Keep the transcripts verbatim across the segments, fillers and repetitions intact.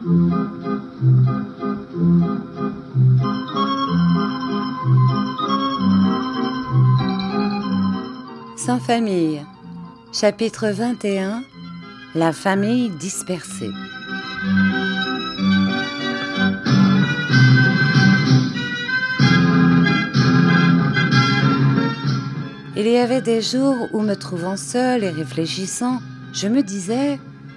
Sans famille, chapitre vingt et un, la famille dispersée. Il y avait des jours où, me trouvant seule et réfléchissant, je me disais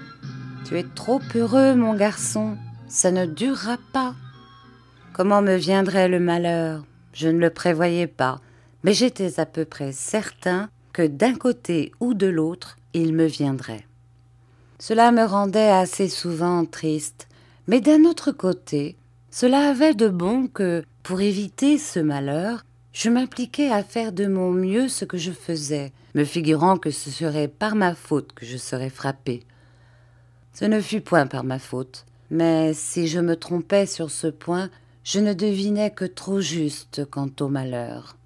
« Tu es trop heureux, mon garçon, ça ne durera pas. » Comment me viendrait le malheur? Je ne le prévoyais pas, mais j'étais à peu près certain que d'un côté ou de l'autre, il me viendrait. Cela me rendait assez souvent triste, mais d'un autre côté, cela avait de bon que, pour éviter ce malheur, je m'impliquais à faire de mon mieux ce que je faisais, me figurant que ce serait par ma faute que je serais frappée. Ce ne fut point par ma faute, mais si je me trompais sur ce point, je ne devinais que trop juste quant au malheur.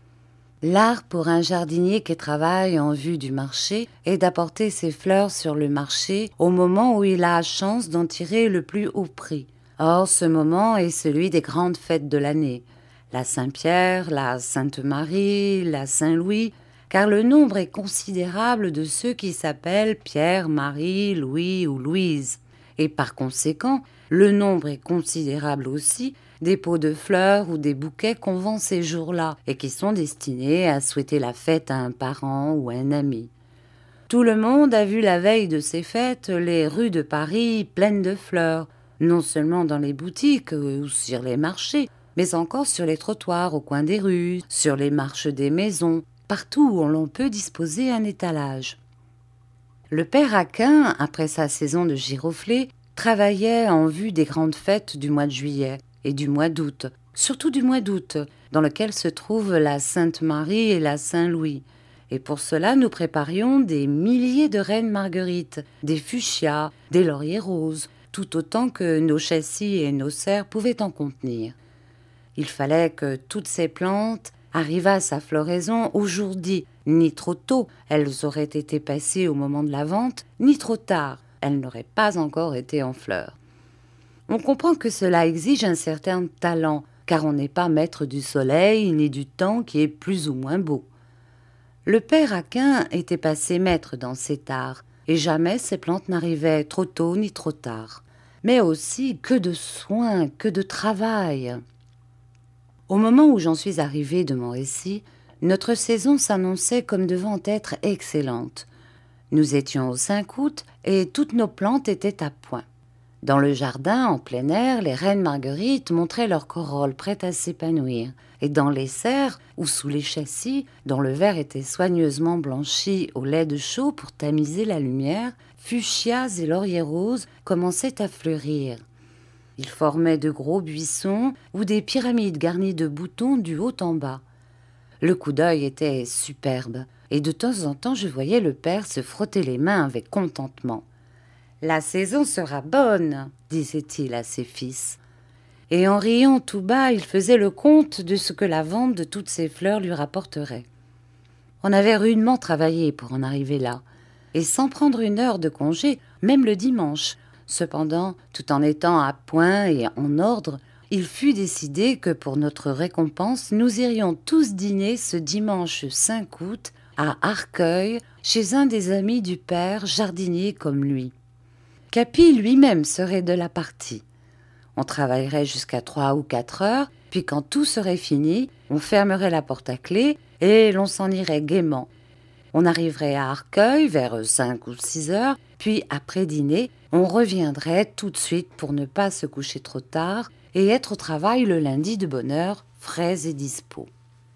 L'art pour un jardinier qui travaille en vue du marché est d'apporter ses fleurs sur le marché au moment où il a chance d'en tirer le plus haut prix. Or, ce moment est celui des grandes fêtes de l'année. La Saint-Pierre, la Sainte-Marie, la Saint-Louis, car le nombre est considérable de ceux qui s'appellent Pierre, Marie, Louis ou Louise. Et par conséquent, le nombre est considérable aussi des pots de fleurs ou des bouquets qu'on vend ces jours-là et qui sont destinés à souhaiter la fête à un parent ou à un ami. Tout le monde a vu la veille de ces fêtes les rues de Paris pleines de fleurs, non seulement dans les boutiques ou sur les marchés, mais encore sur les trottoirs au coin des rues, sur les marches des maisons, partout où l'on peut disposer un étalage. Le père Aquin, après sa saison de giroflées, travaillait en vue des grandes fêtes du mois de juillet et du mois d'août, surtout du mois d'août, dans lequel se trouvent la Sainte-Marie et la Saint-Louis. Et pour cela, nous préparions des milliers de reines marguerites, des fuchsias, des lauriers roses, tout autant que nos châssis et nos serres pouvaient en contenir. Il fallait que toutes ces plantes arrivassent à floraison au jour dit, ni trop tôt, elles auraient été passées au moment de la vente, ni trop tard, elles n'auraient pas encore été en fleurs. On comprend que cela exige un certain talent, car on n'est pas maître du soleil ni du temps qui est plus ou moins beau. Le père Aquin était passé maître dans cet art, et jamais ces plantes n'arrivaient trop tôt ni trop tard. Mais aussi que de soins, que de travail. Au moment où j'en suis arrivée de mon récit, notre saison s'annonçait comme devant être excellente. Nous étions au cinq août et toutes nos plantes étaient à point. Dans le jardin, en plein air, les reines marguerites montraient leurs corolles prêtes à s'épanouir. Et dans les serres, ou sous les châssis, dont le verre était soigneusement blanchi au lait de chaux pour tamiser la lumière, fuchsias et lauriers roses commençaient à fleurir. Ils formaient de gros buissons ou des pyramides garnies de boutons du haut en bas. Le coup d'œil était superbe, et de temps en temps je voyais le père se frotter les mains avec contentement. « La saison sera bonne », disait-il à ses fils. Et en riant tout bas, il faisait le compte de ce que la vente de toutes ces fleurs lui rapporterait. On avait rudement travaillé pour en arriver là, et sans prendre une heure de congé, même le dimanche. Cependant, tout en étant à point et en ordre, il fut décidé que pour notre récompense, nous irions tous dîner ce dimanche cinq août à Arcueil, chez un des amis du père, jardinier comme lui. Capi lui-même serait de la partie. On travaillerait jusqu'à trois ou quatre heures, puis quand tout serait fini, on fermerait la porte à clé et l'on s'en irait gaiement. On arriverait à Arcueil vers cinq ou six heures, puis après dîner, on reviendrait tout de suite pour ne pas se coucher trop tard et être au travail le lundi de bonne heure, frais et dispos.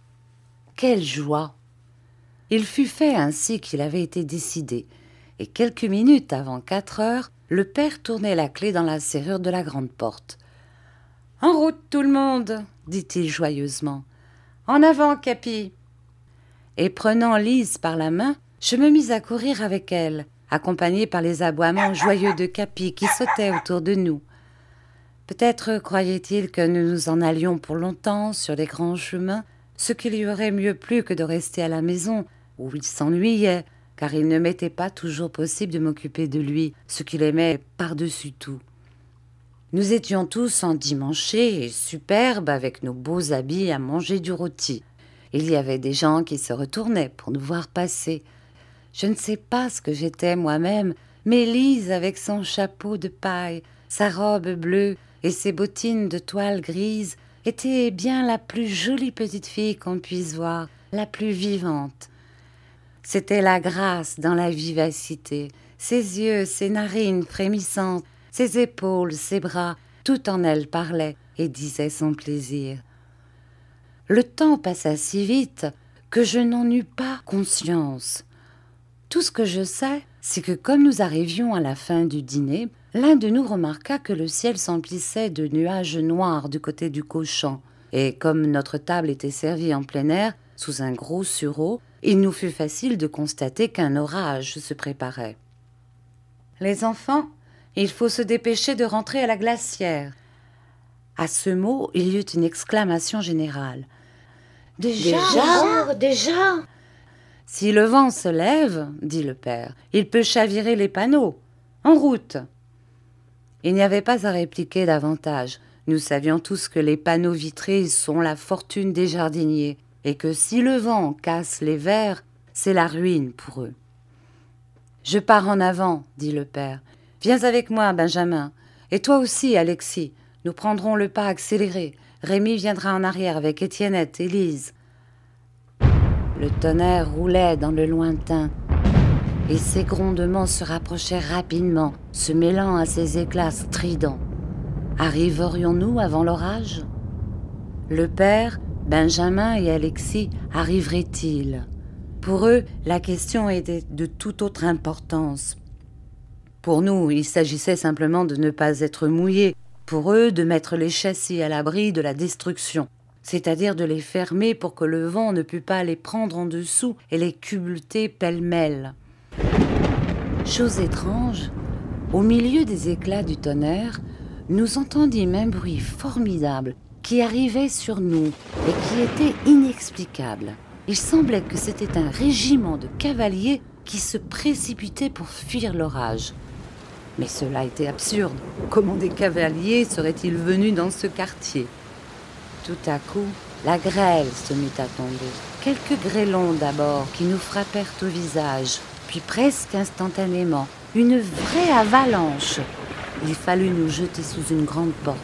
Quelle joie! Il fut fait ainsi qu'il avait été décidé, et quelques minutes avant quatre heures, le père tournait la clé dans la serrure de la grande porte. « En route tout le monde !» dit-il joyeusement. « En avant, Capi !» Et prenant Lise par la main, je me mis à courir avec elle, accompagnée par les aboiements joyeux de Capi qui sautait autour de nous. Peut-être croyait-il que nous nous en allions pour longtemps sur les grands chemins, ce qui lui aurait mieux plu que de rester à la maison, où il s'ennuyait, car il ne m'était pas toujours possible de m'occuper de lui, ce qu'il aimait par-dessus tout. Nous étions tous endimanchés et superbes avec nos beaux habits à manger du rôti. Il y avait des gens qui se retournaient pour nous voir passer. Je ne sais pas ce que j'étais moi-même, mais Lise avec son chapeau de paille, sa robe bleue et ses bottines de toile grise était bien la plus jolie petite fille qu'on puisse voir, la plus vivante. C'était la grâce dans la vivacité, ses yeux, ses narines frémissantes, ses épaules, ses bras, tout en elle parlait et disait son plaisir. Le temps passa si vite que je n'en eus pas conscience. Tout ce que je sais, c'est que comme nous arrivions à la fin du dîner, l'un de nous remarqua que le ciel s'emplissait de nuages noirs du côté du cochon, et comme notre table était servie en plein air, sous un gros sureau, il nous fut facile de constater qu'un orage se préparait. « Les enfants, il faut se dépêcher de rentrer à la glacière. » À ce mot, il y eut une exclamation générale. « Déjà, déjà, déjà !» « Si le vent se lève, dit le père, il peut chavirer les panneaux. En route !» Il n'y avait pas à répliquer davantage. Nous savions tous que les panneaux vitrés sont la fortune des jardiniers et que si le vent casse les verres, c'est la ruine pour eux. « Je pars en avant, dit le père. Viens avec moi, Benjamin. Et toi aussi, Alexis. Nous prendrons le pas accéléré. Rémi viendra en arrière avec Étiennette et Lise. » Le tonnerre roulait dans le lointain, et ses grondements se rapprochaient rapidement, se mêlant à ses éclats stridents. Arriverions-nous avant l'orage ? Le père, Benjamin et Alexis arriveraient-ils ? Pour eux, la question était de toute autre importance. Pour nous, il s'agissait simplement de ne pas être mouillés. Pour eux, de mettre les châssis à l'abri de la destruction, c'est-à-dire de les fermer pour que le vent ne pût pas les prendre en dessous et les culbuter pêle-mêle. Chose étrange, au milieu des éclats du tonnerre, nous entendîmes un bruit formidable qui arrivait sur nous et qui était inexplicable. Il semblait que c'était un régiment de cavaliers qui se précipitait pour fuir l'orage. Mais cela était absurde. Comment des cavaliers seraient-ils venus dans ce quartier ? Tout à coup, la grêle se mit à tomber. Quelques grêlons d'abord qui nous frappèrent au visage, puis presque instantanément, une vraie avalanche. Il fallut nous jeter sous une grande porte.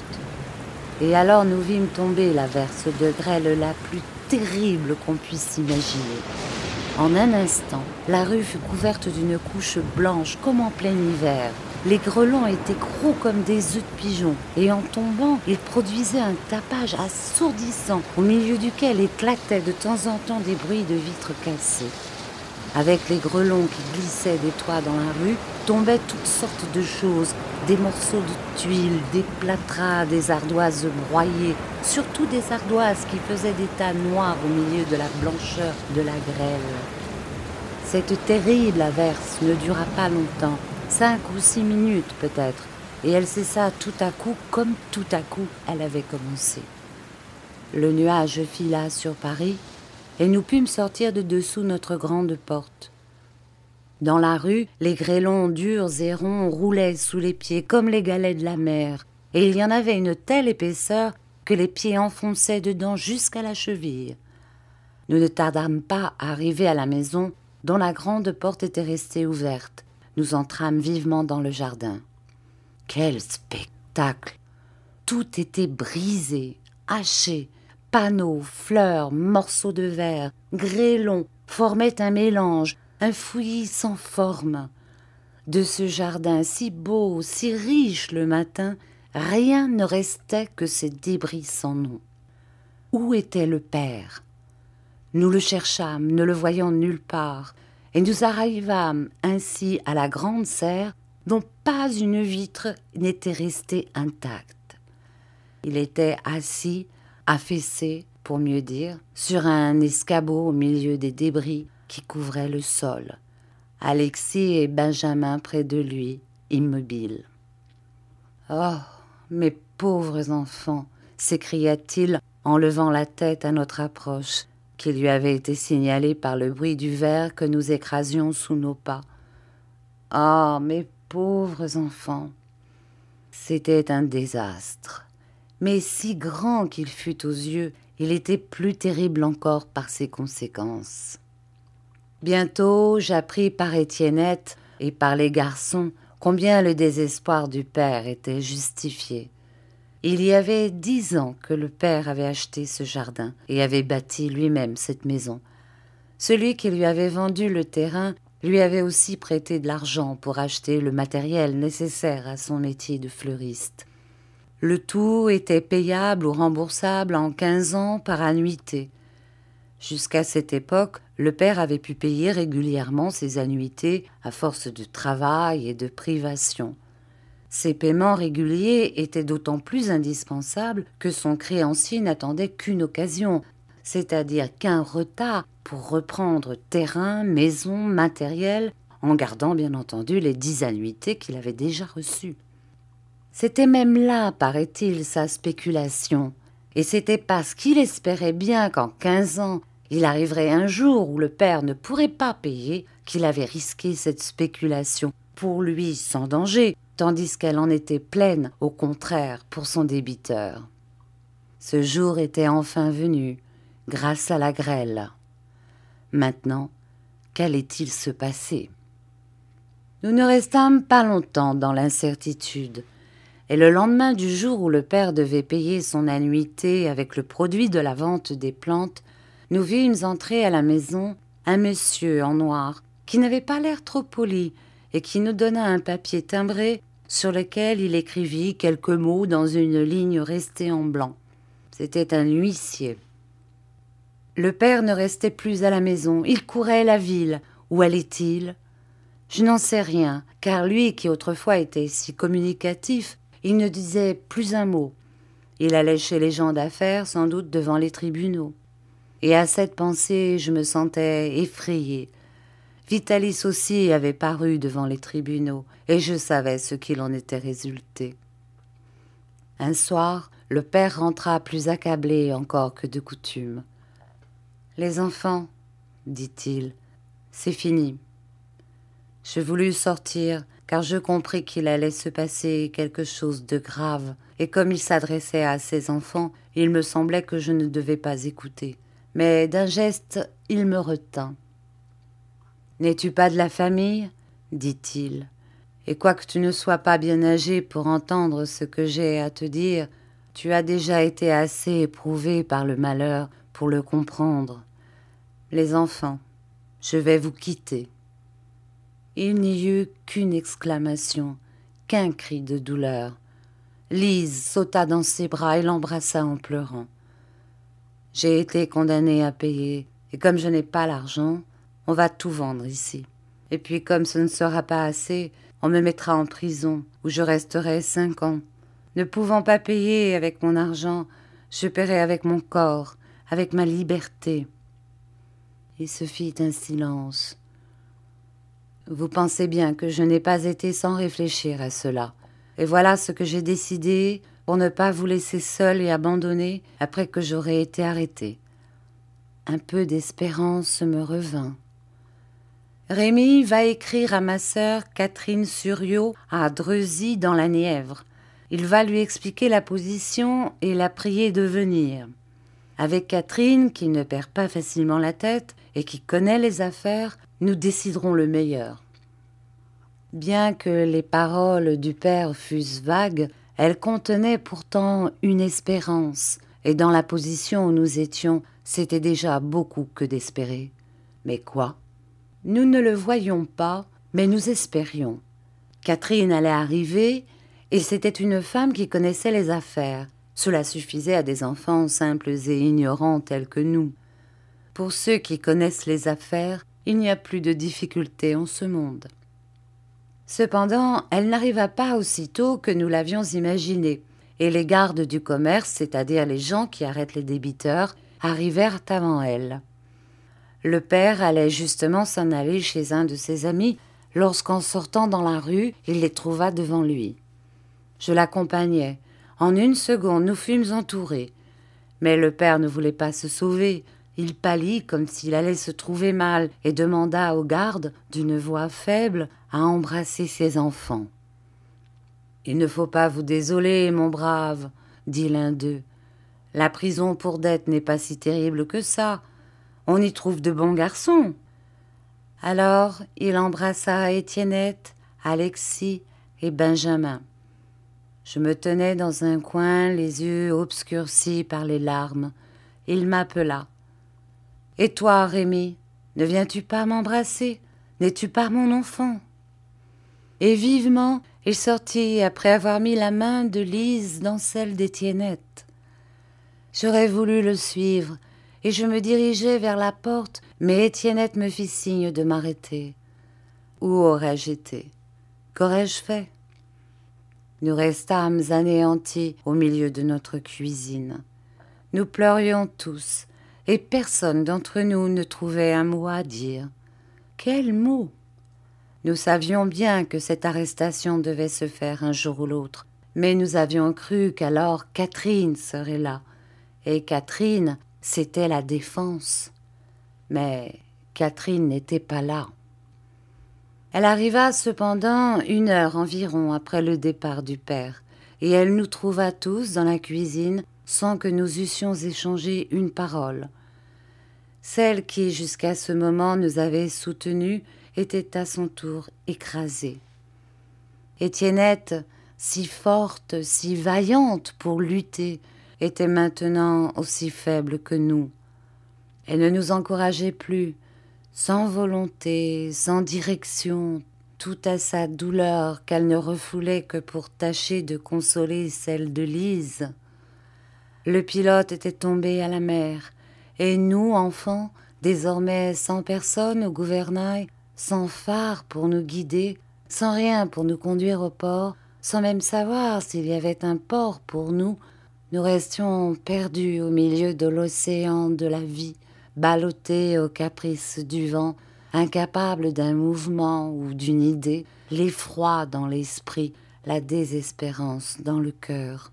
Et alors nous vîmes tomber l'averse de grêle la plus terrible qu'on puisse imaginer. En un instant, la rue fut couverte d'une couche blanche comme en plein hiver. Les grêlons étaient gros comme des œufs de pigeon, et en tombant, ils produisaient un tapage assourdissant, au milieu duquel éclataient de temps en temps des bruits de vitres cassées. Avec les grêlons qui glissaient des toits dans la rue, tombaient toutes sortes de choses, des morceaux de tuiles, des plâtras, des ardoises broyées, surtout des ardoises qui faisaient des tas noirs au milieu de la blancheur de la grêle. Cette terrible averse ne dura pas longtemps, cinq ou six minutes peut-être, et elle cessa tout à coup comme tout à coup elle avait commencé. Le nuage fila sur Paris, et nous pûmes sortir de dessous notre grande porte. Dans la rue, les grêlons durs et ronds roulaient sous les pieds comme les galets de la mer, et il y en avait une telle épaisseur que les pieds enfonçaient dedans jusqu'à la cheville. Nous ne tardâmes pas à arriver à la maison, dont la grande porte était restée ouverte. Nous entrâmes vivement dans le jardin. Quel spectacle! Tout était brisé, haché. Panneaux, fleurs, morceaux de verre, grêlons formaient un mélange, un fouillis sans forme. De ce jardin si beau, si riche le matin, rien ne restait que ces débris sans nom. Où était le père ? Nous le cherchâmes, ne le voyant nulle part, et nous arrivâmes ainsi à la grande serre dont pas une vitre n'était restée intacte. Il était assis, affaissé, pour mieux dire, sur un escabeau au milieu des débris qui couvraient le sol. Alexis et Benjamin près de lui, immobiles. « Oh, mes pauvres enfants !» s'écria-t-il en levant la tête à notre approche, qui lui avait été signalée par le bruit du verre que nous écrasions sous nos pas. « Oh, mes pauvres enfants !» C'était un désastre, mais si grand qu'il fût aux yeux, il était plus terrible encore par ses conséquences. Bientôt, j'appris par Étiennette et par les garçons combien le désespoir du père était justifié. Il y avait dix ans que le père avait acheté ce jardin et avait bâti lui-même cette maison. Celui qui lui avait vendu le terrain lui avait aussi prêté de l'argent pour acheter le matériel nécessaire à son métier de fleuriste. Le tout était payable ou remboursable en quinze ans par annuité. Jusqu'à cette époque, le père avait pu payer régulièrement ses annuités à force de travail et de privation. Ces paiements réguliers étaient d'autant plus indispensables que son créancier n'attendait qu'une occasion, c'est-à-dire qu'un retard pour reprendre terrain, maison, matériel, en gardant bien entendu les dix annuités qu'il avait déjà reçues. C'était même là, paraît-il, sa spéculation, et c'était parce qu'il espérait bien qu'en quinze ans, il arriverait un jour où le père ne pourrait pas payer qu'il avait risqué cette spéculation, pour lui sans danger, tandis qu'elle en était pleine, au contraire, pour son débiteur. Ce jour était enfin venu, grâce à la grêle. Maintenant, qu'allait-il se passer? Nous ne restâmes pas longtemps dans l'incertitude, et le lendemain du jour où le père devait payer son annuité avec le produit de la vente des plantes, nous vîmes entrer à la maison un monsieur en noir qui n'avait pas l'air trop poli et qui nous donna un papier timbré sur lequel il écrivit quelques mots dans une ligne restée en blanc. C'était un huissier. Le père ne restait plus à la maison, il courait la ville. Où allait-il? Je n'en sais rien, car lui qui autrefois était si communicatif, il ne disait plus un mot. Il allait chez les gens d'affaires, sans doute devant les tribunaux. Et à cette pensée, je me sentais effrayée. Vitalis aussi avait paru devant les tribunaux, et je savais ce qu'il en était résulté. Un soir, le père rentra plus accablé encore que de coutume. « Les enfants, dit-il, c'est fini. » Je voulus sortir, car je compris qu'il allait se passer quelque chose de grave, et comme il s'adressait à ses enfants, il me semblait que je ne devais pas écouter. Mais d'un geste, il me retint. « N'es-tu pas de la famille ?» dit-il. « Et quoique tu ne sois pas bien âgé pour entendre ce que j'ai à te dire, tu as déjà été assez éprouvé par le malheur pour le comprendre. Les enfants, je vais vous quitter. » Il n'y eut qu'une exclamation, qu'un cri de douleur. Lise sauta dans ses bras et l'embrassa en pleurant. J'ai été condamnée à payer, et comme je n'ai pas l'argent, on va tout vendre ici. Et puis comme ce ne sera pas assez, on me mettra en prison, où je resterai cinq ans. Ne pouvant pas payer avec mon argent, je paierai avec mon corps, avec ma liberté. Il se fit un silence. Vous pensez bien que je n'ai pas été sans réfléchir à cela. Et voilà ce que j'ai décidé pour ne pas vous laisser seul et abandonné après que j'aurai été arrêté. Un peu d'espérance me revint. Rémy va écrire à ma sœur Catherine Suriot à Dreuzy dans la Nièvre. Il va lui expliquer la position et la prier de venir. Avec Catherine, qui ne perd pas facilement la tête et qui connaît les affaires, nous déciderons le meilleur. Bien que les paroles du père fussent vagues, elles contenaient pourtant une espérance, et dans la position où nous étions, c'était déjà beaucoup que d'espérer. Mais quoi? Nous ne le voyions pas, mais nous espérions. Catherine allait arriver, et c'était une femme qui connaissait les affaires. Cela suffisait à des enfants simples et ignorants tels que nous. Pour ceux qui connaissent les affaires, il n'y a plus de difficultés en ce monde. Cependant, elle n'arriva pas aussitôt que nous l'avions imaginé, et les gardes du commerce, c'est-à-dire les gens qui arrêtent les débiteurs, arrivèrent avant elle. Le père allait justement s'en aller chez un de ses amis, lorsqu'en sortant dans la rue, il les trouva devant lui. Je l'accompagnai. En une seconde, nous fûmes entourés. Mais le père ne voulait pas se sauver. Il pâlit comme s'il allait se trouver mal et demanda aux gardes, d'une voix faible, à embrasser ses enfants. Il ne faut pas vous désoler, mon brave, dit l'un d'eux. La prison pour dette n'est pas si terrible que ça. On y trouve de bons garçons. Alors il embrassa Étiennette, Alexis et Benjamin. Je me tenais dans un coin, les yeux obscurcis par les larmes. Il m'appela. « Et toi, Rémi, ne viens-tu pas m'embrasser? N'es-tu pas mon enfant ?» Et vivement, il sortit après avoir mis la main de Lise dans celle d'Étiennette. J'aurais voulu le suivre, et je me dirigeais vers la porte, mais Étiennette me fit signe de m'arrêter. Où aurais-je été? Qu'aurais-je fait? Nous restâmes anéantis au milieu de notre cuisine. Nous pleurions tous, et personne d'entre nous ne trouvait un mot à dire. Quel mot? Nous savions bien que cette arrestation devait se faire un jour ou l'autre, mais nous avions cru qu'alors Catherine serait là, et Catherine, c'était la défense. Mais Catherine n'était pas là. Elle arriva cependant une heure environ après le départ du père, et elle nous trouva tous dans la cuisine sans que nous eussions échangé une parole. Celle qui, jusqu'à ce moment, nous avait soutenus était à son tour écrasée. Étiennette, si forte, si vaillante pour lutter, était maintenant aussi faible que nous. Elle ne nous encourageait plus, sans volonté, sans direction, tout à sa douleur qu'elle ne refoulait que pour tâcher de consoler celle de Lise. Le pilote était tombé à la mer, et nous, enfants, désormais sans personne au gouvernail, sans phare pour nous guider, sans rien pour nous conduire au port, sans même savoir s'il y avait un port pour nous, nous restions perdus au milieu de l'océan de la vie, ballottés aux caprices du vent, incapables d'un mouvement ou d'une idée, l'effroi dans l'esprit, la désespérance dans le cœur.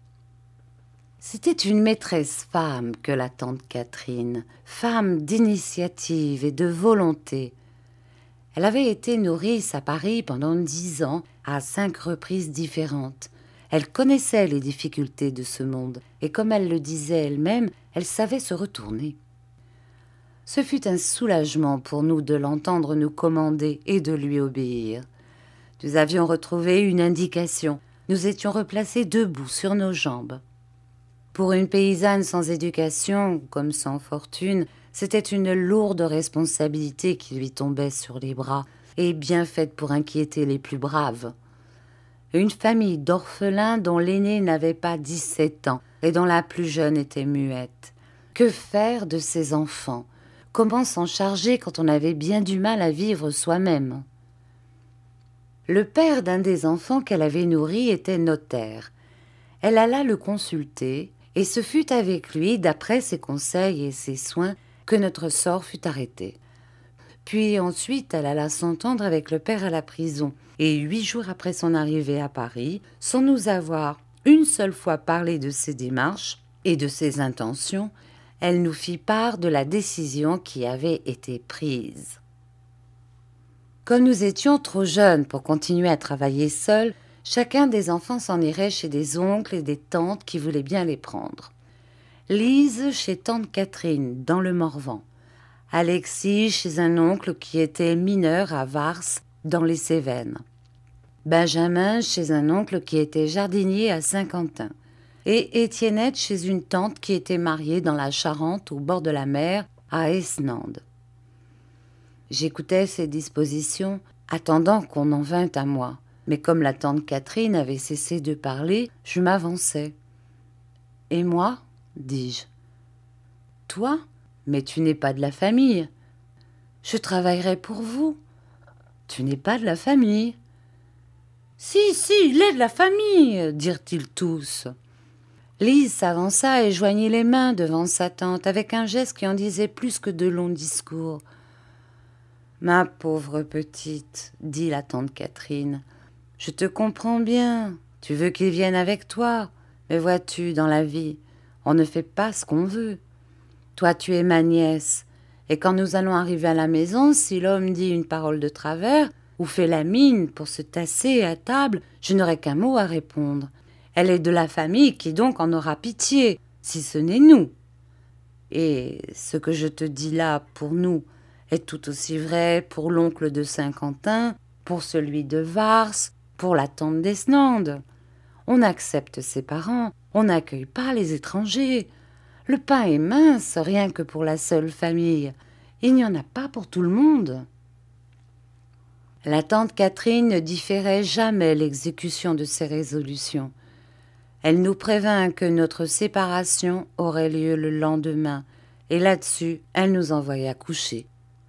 C'était une maîtresse femme que la tante Catherine, femme d'initiative et de volonté. Elle avait été nourrice à Paris pendant dix ans, à cinq reprises différentes. Elle connaissait les difficultés de ce monde, et comme elle le disait elle-même, elle savait se retourner. Ce fut un soulagement pour nous de l'entendre nous commander et de lui obéir. Nous avions retrouvé une indication, nous étions replacés debout sur nos jambes. Pour une paysanne sans éducation, comme sans fortune, c'était une lourde responsabilité qui lui tombait sur les bras, et bien faite pour inquiéter les plus braves. Une famille d'orphelins dont l'aîné n'avait pas dix-sept ans et dont la plus jeune était muette. Que faire de ces enfants? Comment s'en charger quand on avait bien du mal à vivre soi-même? Le père d'un des enfants qu'elle avait nourri était notaire. Elle alla le consulter, et ce fut avec lui, d'après ses conseils et ses soins, que notre sort fut arrêté. Puis ensuite, elle alla s'entendre avec le père à la prison, et huit jours après son arrivée à Paris, sans nous avoir une seule fois parlé de ses démarches et de ses intentions, elle nous fit part de la décision qui avait été prise. Comme nous étions trop jeunes pour continuer à travailler seuls, chacun des enfants s'en irait chez des oncles et des tantes qui voulaient bien les prendre. Lise chez tante Catherine, dans le Morvan. Alexis chez un oncle qui était mineur à Vars, dans les Cévennes. Benjamin chez un oncle qui était jardinier à Saint-Quentin. Et Étiennette chez une tante qui était mariée dans la Charente, au bord de la mer, à Esnande. J'écoutais ces dispositions, attendant qu'on en vînt à moi. Mais comme la tante Catherine avait cessé de parler, je m'avançai. « Et moi ?» dis-je. « Toi ? Mais tu n'es pas de la famille. »« Je travaillerai pour vous. »« Tu n'es pas de la famille. »« Si, si, il est de la famille !» dirent-ils tous. Lise s'avança et joignit les mains devant sa tante avec un geste qui en disait plus que de longs discours. « Ma pauvre petite, dit la tante Catherine, je te comprends bien, tu veux qu'il vienne avec toi, mais vois-tu, dans la vie, on ne fait pas ce qu'on veut. Toi, tu es ma nièce, et quand nous allons arriver à la maison, si l'homme dit une parole de travers, ou fait la mine pour se tasser à table, je n'aurai qu'un mot à répondre. Elle est de la famille qui donc en aura pitié, si ce n'est nous. Et ce que je te dis là pour nous est tout aussi vrai pour l'oncle de Saint-Quentin, pour celui de Vars, pour la tante d'Esnande. On accepte ses parents, on n'accueille pas les étrangers. Le pain est mince, rien que pour la seule famille. Il n'y en a pas pour tout le monde. La tante Catherine ne différait jamais l'exécution de ses résolutions. Elle nous prévint que notre séparation aurait lieu le lendemain, et là-dessus, elle nous envoya coucher.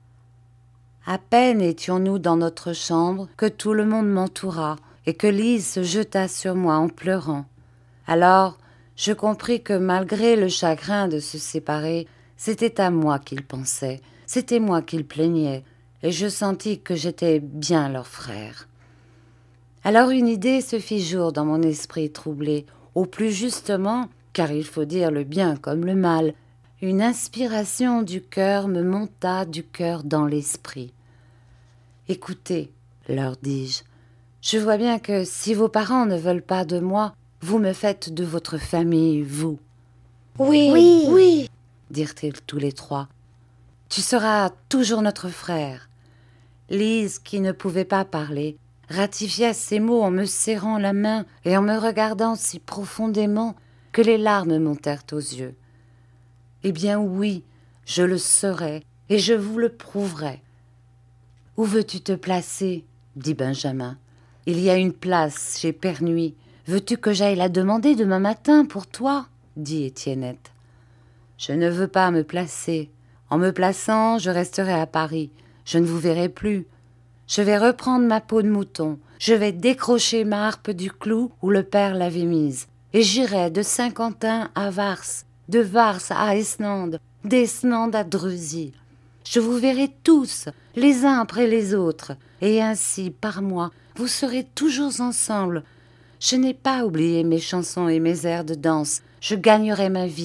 À peine étions-nous dans notre chambre que tout le monde m'entoura et que Lise se jeta sur moi en pleurant. Alors, je compris que malgré le chagrin de se séparer, c'était à moi qu'il pensait, c'était moi qu'il plaignait, et je sentis que j'étais bien leur frère. Alors une idée se fit jour dans mon esprit troublé, au plus justement, car il faut dire le bien comme le mal, une inspiration du cœur me monta du cœur dans l'esprit. « Écoutez, leur dis-je, je vois bien que si vos parents ne veulent pas de moi, vous me faites de votre famille, vous. »« Oui, oui, oui, dirent-ils tous les trois. « Tu seras toujours notre frère. » Lise, qui ne pouvait pas parler, ratifia ces mots en me serrant la main et en me regardant si profondément que les larmes montèrent aux yeux. « Eh bien oui, je le serai et je vous le prouverai. »« Où veux-tu te placer ?» dit Benjamin. « Il y a une place chez Pernuis. Veux-tu que j'aille la demander demain matin pour toi ?» dit Étiennette. « Je ne veux pas me placer. En me plaçant, je resterai à Paris. Je ne vous verrai plus. Je vais reprendre ma peau de mouton. Je vais décrocher ma harpe du clou où le père l'avait mise. Et j'irai de Saint-Quentin à Vars, de Vars à Esnande, d'Esnande à Drusy. Je vous verrai tous, les uns après les autres, et ainsi, par moi, vous serez toujours ensemble. Je n'ai pas oublié mes chansons et mes airs de danse. Je gagnerai ma vie. »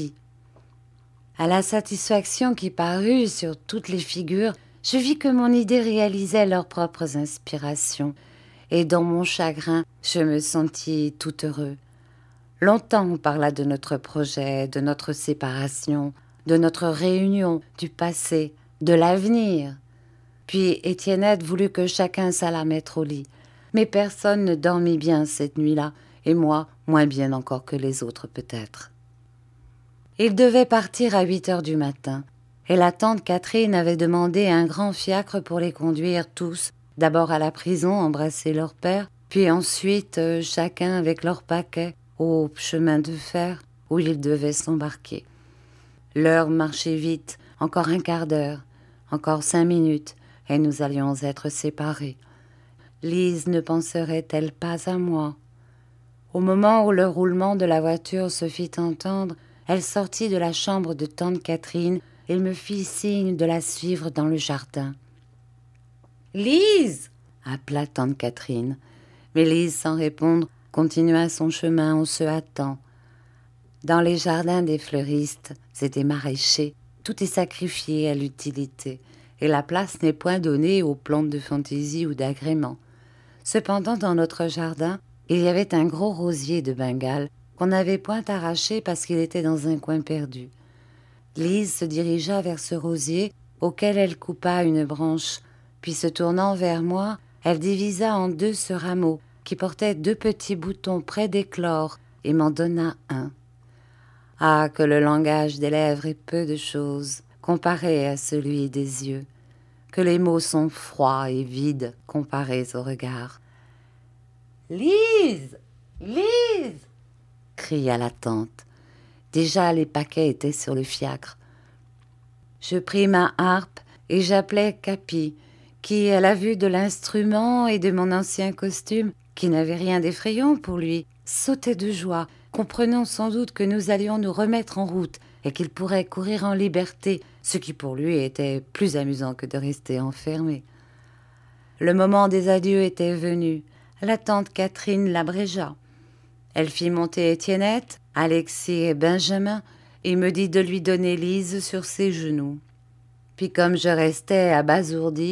À la satisfaction qui parut sur toutes les figures, je vis que mon idée réalisait leurs propres inspirations, et dans mon chagrin, je me sentis tout heureux. Longtemps on parla de notre projet, de notre séparation, de notre réunion, du passé, de l'avenir. Puis Étiennette voulut que chacun s'allât mettre au lit, mais personne ne dormit bien cette nuit-là, et moi, moins bien encore que les autres peut-être. Il devait partir à huit heures du matin, et la tante Catherine avait demandé un grand fiacre pour les conduire tous, d'abord à la prison embrasser leur père, puis ensuite euh, chacun avec leur paquet au chemin de fer où ils devaient s'embarquer. L'heure marchait vite, encore un quart d'heure, encore cinq minutes, et nous allions être séparés. Lise ne penserait-elle pas à moi? Au moment où le roulement de la voiture se fit entendre, elle sortit de la chambre de tante Catherine et me fit signe de la suivre dans le jardin. « Lise !» appela tante Catherine. Mais Lise, sans répondre, continua son chemin en se hâtant. Dans les jardins des fleuristes, c'était maraîcher, tout est sacrifié à l'utilité, et la place n'est point donnée aux plantes de fantaisie ou d'agrément. Cependant, dans notre jardin, il y avait un gros rosier de Bengale qu'on n'avait point arraché parce qu'il était dans un coin perdu. Lise se dirigea vers ce rosier, auquel elle coupa une branche, puis se tournant vers moi, elle divisa en deux ce rameau, qui portait deux petits boutons près d'éclore, et m'en donna un. Ah, que le langage des lèvres est peu de choses, comparé à celui des yeux, que les mots sont froids et vides comparés au regard. « Lise! Lise !» cria la tante. Déjà les paquets étaient sur le fiacre. Je pris ma harpe et j'appelai Capi, qui, à la vue de l'instrument et de mon ancien costume, qui n'avait rien d'effrayant pour lui, sautait de joie, comprenant sans doute que nous allions nous remettre en route et qu'il pourrait courir en liberté, ce qui pour lui était plus amusant que de rester enfermé. Le moment des adieux était venu. La tante Catherine l'abrégea. Elle fit monter Étiennette, Alexis et Benjamin et me dit de lui donner Lise sur ses genoux. Puis comme je restais abasourdie,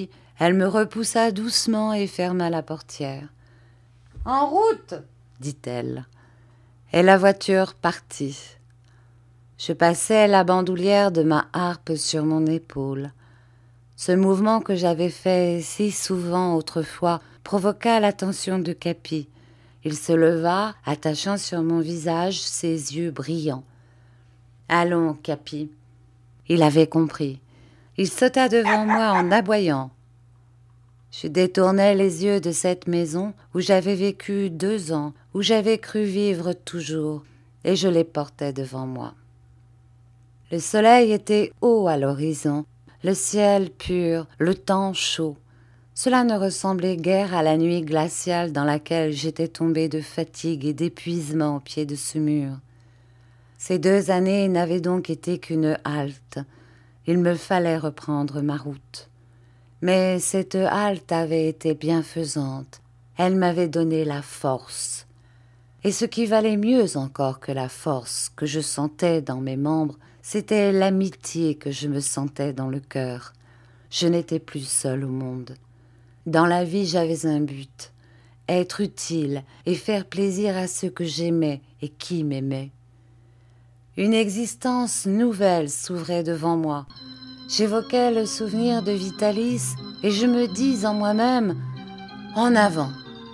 Elle me repoussa doucement et ferma la portière. « En route !» dit-elle. Et la voiture partit. Je passais la bandoulière de ma harpe sur mon épaule. Ce mouvement que j'avais fait si souvent autrefois provoqua l'attention de Capi. Il se leva, attachant sur mon visage ses yeux brillants. « Allons, Capi !» Il avait compris. Il sauta devant moi en aboyant. Je détournais les yeux de cette maison où j'avais vécu deux ans, où j'avais cru vivre toujours, et je les portais devant moi. Le soleil était haut à l'horizon, le ciel pur, le temps chaud. Cela ne ressemblait guère à la nuit glaciale dans laquelle j'étais tombée de fatigue et d'épuisement au pied de ce mur. Ces deux années n'avaient donc été qu'une halte. Il me fallait reprendre ma route. Mais cette halte avait été bienfaisante. Elle m'avait donné la force. Et ce qui valait mieux encore que la force que je sentais dans mes membres, c'était l'amitié que je me sentais dans le cœur. Je n'étais plus seule au monde. Dans la vie, j'avais un but, être utile et faire plaisir à ceux que j'aimais et qui m'aimaient. Une existence nouvelle s'ouvrait devant moi. J'évoquais le souvenir de Vitalis et je me dis en moi-même « En avant !»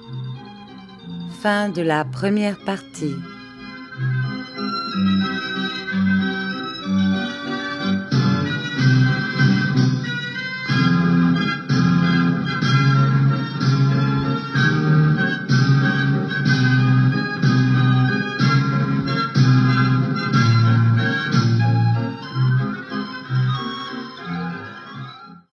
Fin de la première partie.